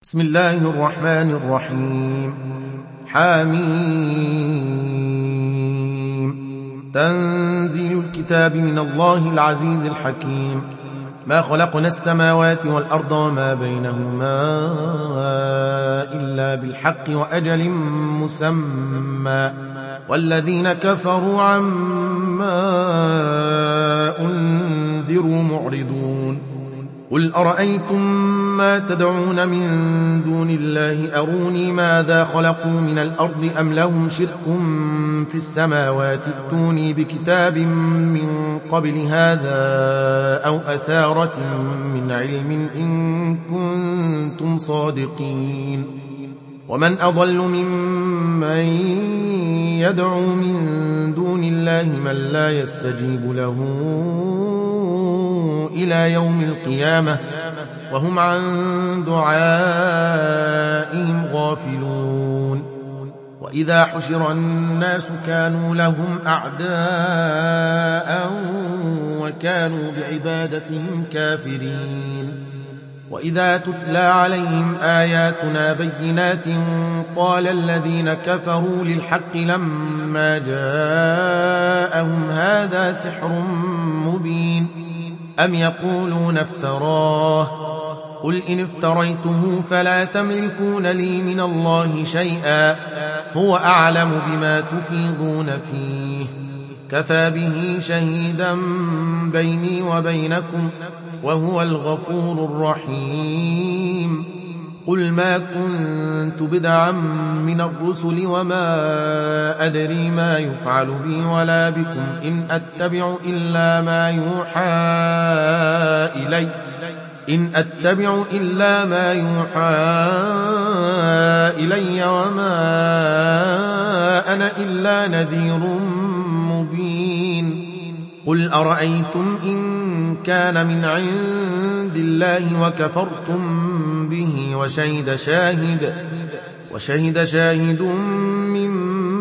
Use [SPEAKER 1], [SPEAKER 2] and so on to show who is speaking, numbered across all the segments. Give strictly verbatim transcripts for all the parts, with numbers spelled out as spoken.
[SPEAKER 1] بسم الله الرحمن الرحيم. حميم. تنزيل الكتاب من الله العزيز الحكيم. ما خلقنا السماوات والأرض وما بينهما إلا بالحق وأجل مسمى، والذين كفروا عما أنذروا معرضون. قل أرأيتم ما تدعون من دون الله أروني ماذا خلقوا من الأرض أم لهم شرك في السماوات ائتوني بكتاب من قبل هذا أو أثارة من علم إن كنتم صادقين. ومن أضل ممن يدعو من دون الله من لا يستجيب له إلى يوم القيامة وهم عن دعائهم غافلون. وإذا حشر الناس كانوا لهم أعداء وكانوا بعبادتهم كافرين. وإذا تتلى عليهم آياتنا بينات قال الذين كفروا للحق لما جاءهم هذا سحر مبين أم يقولون افتراه قل إن افتريته فلا تملكون لي من الله شيئا هو أعلم بما تفيضون فيه كفى به شهيدا بيني وبينكم وهو الغفور الرحيم. قل ما كنت بدعا من الرسل وما أدري ما يفعل بي ولا بكم إن أتبع إلا ما يوحى إلي إن أتبع إلا ما يوحى إلي وما أنا إلا نذير مبين. قل أرأيتم إن كان من عند الله وكفرتم به وشهد شاهد وشهد شاهد من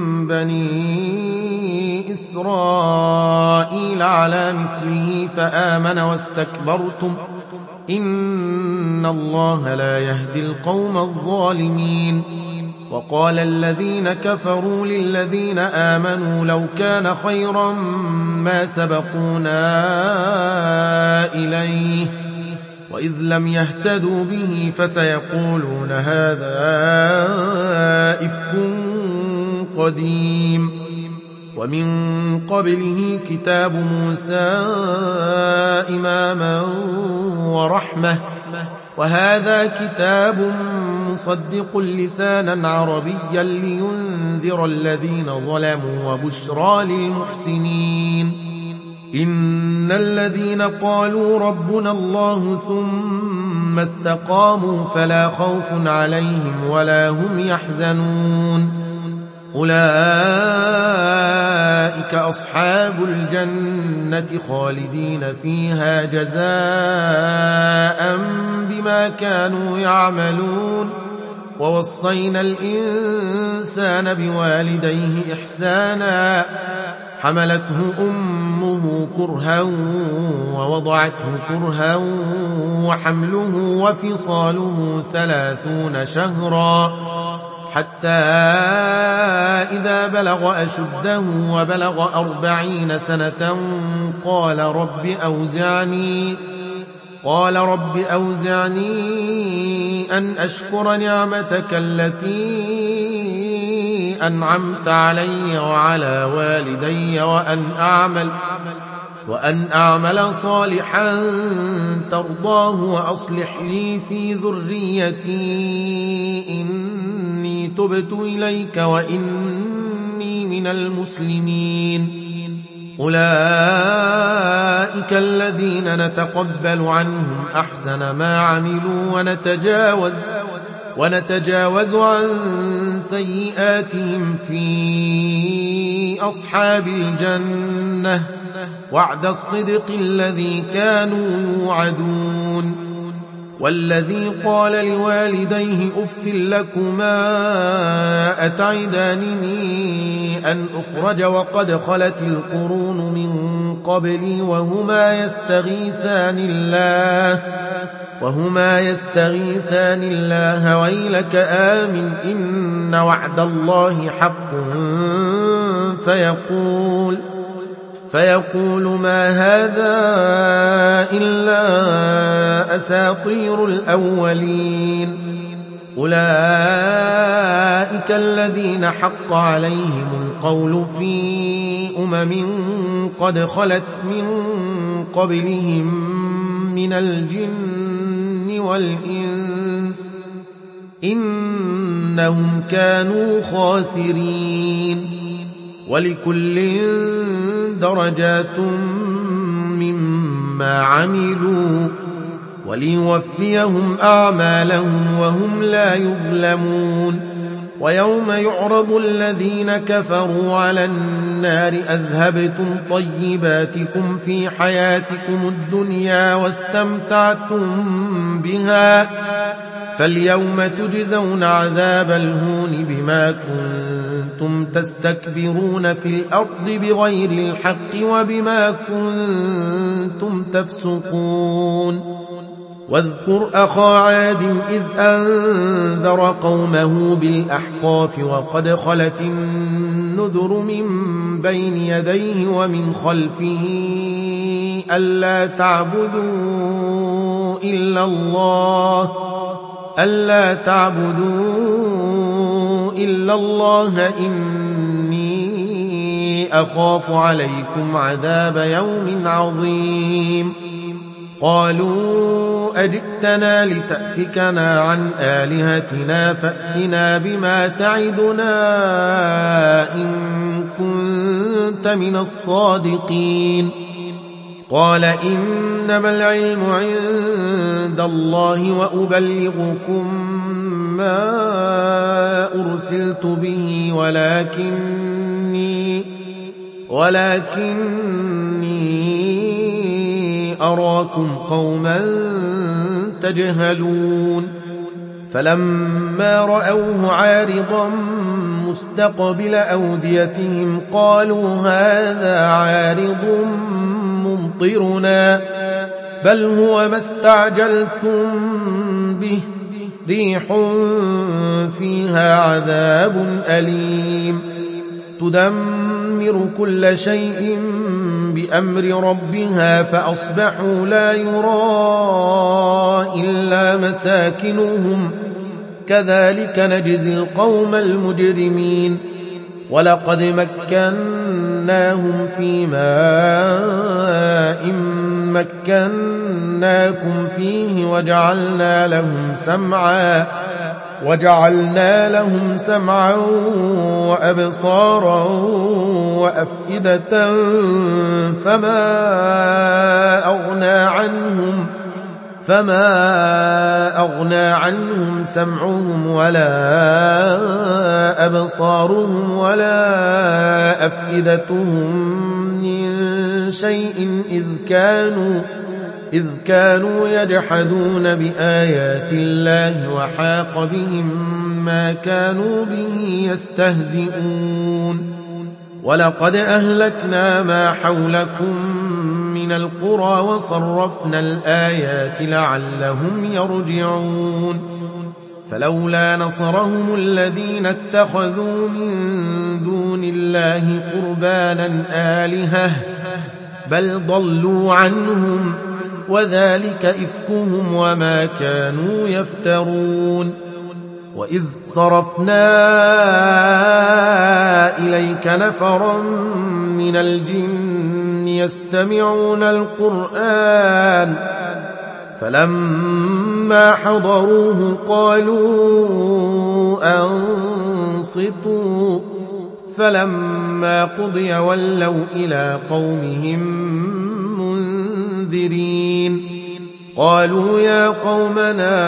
[SPEAKER 1] بني إسرائيل على مثله فآمن واستكبرتم إن الله لا يهدي القوم الظالمين. وقال الذين كفروا للذين آمنوا لو كان خيرا ما سبقونا إليه وإذ لم يهتدوا به فسيقولون هذا إفك قديم. ومن قبله كتاب موسى إماما ورحمة وهذا كتاب مصدق لسانا عربيا لينذر الذين ظلموا وبشرى للمحسنين. إن الذين قالوا ربنا الله ثم استقاموا فلا خوف عليهم ولا هم يحزنون أولئك أصحاب الجنة خالدين فيها جزاء بما كانوا يعملون. ووصينا الإنسان بوالديه إحسانا حملته أمه كرها ووضعته كرها وحمله وفصاله ثلاثون شهرا حتى إذا بلغ أشده وبلغ أربعين سنة قال رب أوزعني قال رب أوزعني أن أشكر نعمتك التي أنعمت علي وعلى والدي وأن أعمل وأن أعمل صالحا ترضاه وأصلح لي في ذريتي إني تبت إليك وإني من المسلمين. أولئك الذين نتقبل عنهم أحسن ما عملوا ونتجاوز ونتجاوز عن سيئاتهم في أصحاب الجنة وعد الصدق الذي كانوا يوعدون. والذي قال لوالديه أف لكما أتعدانني أن أخرج وقد خلت القرون من قبلي وهما يستغيثان الله وهما يستغيثان الله ويلك آمن إن وعد الله حق فيقول فيقول ما هذا إلا أساطير الأولين أولئك الذين حق عليهم القول في أمم قد خلت من قبلهم من الجن والإنس إنهم كانوا خاسرين ولكل درجات مما عملوا وليوفيهم أعمالهم وهم لا يظلمون ويوم يعرض الذين كفروا على النار أذهبتم طيباتكم في حياتكم الدنيا واستمتعتم بها فاليوم تجزون عذاب الهون بما كنتم تستكبرون في الأرض بغير الحق وبما كنتم تفسقون واذكر أخا عاد إذ أنذر قومه بالأحقاف وقد خلت النذر من بين يديه ومن خلفه ألا تعبدوا إلا الله ألا تعبدوا إلا الله إني أخاف عليكم عذاب يوم عظيم قالوا أجئتنا لتأفكنا عن آلهتنا فأتنا بما تعدنا إن كنت من الصادقين قال إنما العلم عند الله وأبلغكم ما أرسلت به ولكني ولكني أراكم قوما تجهلون فلما رأوه عارضا مستقبل أوديتهم قالوا هذا عارض ممطرنا بل هو ما استعجلتم به ريح فيها عذاب أليم تدمر كل شيء بأمر ربها فأصبحوا لا يرى إلا مساكنهم كذلك نجزي القوم المجرمين ولقد مكناهم في ماء مكناكم فيه وجعلنا لهم سمعا وجعلنا لهم سمعا وأبصارا وأفئدة فما أغنى عنهم فما أغنى عنهم سمعهم ولا أبصارهم ولا أفئدتهم من شيء إذ كانوا إذ كانوا يجحدون بآيات الله وحاق بهم ما كانوا به يستهزئون ولقد أهلكنا ما حولكم من القرى وصرفنا الآيات لعلهم يرجعون فلولا نصرهم الذين اتخذوا من دون الله قربانا آلهة بل ضلوا عنهم وذلك إفكهم وما كانوا يفترون وإذ صرفنا إليك نفرا من الجن يستمعون القرآن فلما حضروه قالوا أنصتوا فلما قضي ولوا إلى قومهم منذرين قالوا يا قومنا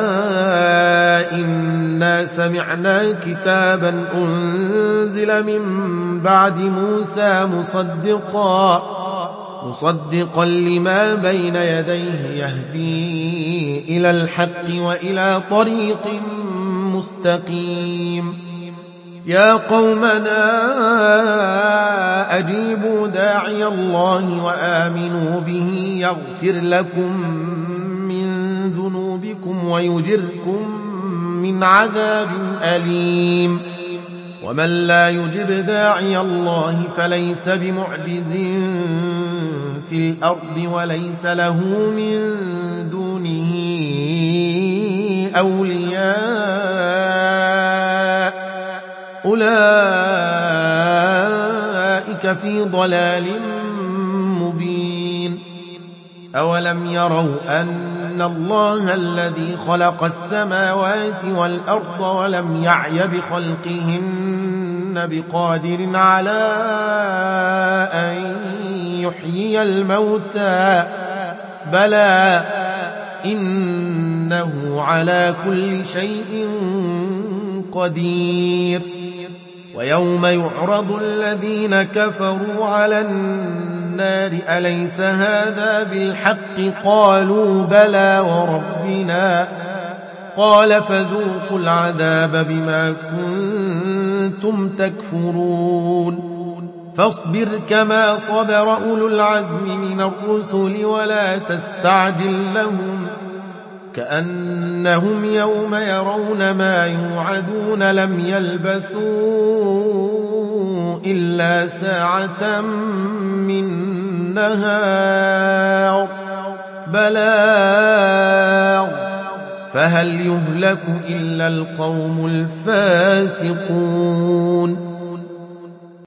[SPEAKER 1] إنا سمعنا كتابا أنزل من بعد موسى مصدقا مصدقا لما بين يديه يهدي إلى الحق وإلى طريق مستقيم يا قومنا أجيبوا داعي الله وآمنوا به يغفر لكم من بكم ويجركم من عذاب أليم ومن لا يجب داعي الله فليس بمعجز في الأرض وليس له من دونه أولياء أولئك في ضلال مبين أولم يروا أن الله الذي خلق السماوات والأرض ولم يعي بخلقهن بقادر على أن يحيي الموتى بلى إنه على كل شيء قدير ويوم يعرض الذين كفروا على النار أليس هذا بالحق قالوا بلى وربنا قال فذوقوا العذاب بما كنتم تكفرون فاصبر كما صبر أولو العزم من الرسل ولا تستعجل لهم كأنهم يوم يرون ما يوعدون لم يلبثوا إلا ساعة من نهار بلاغ فهل يهلك إلا القوم الفاسقون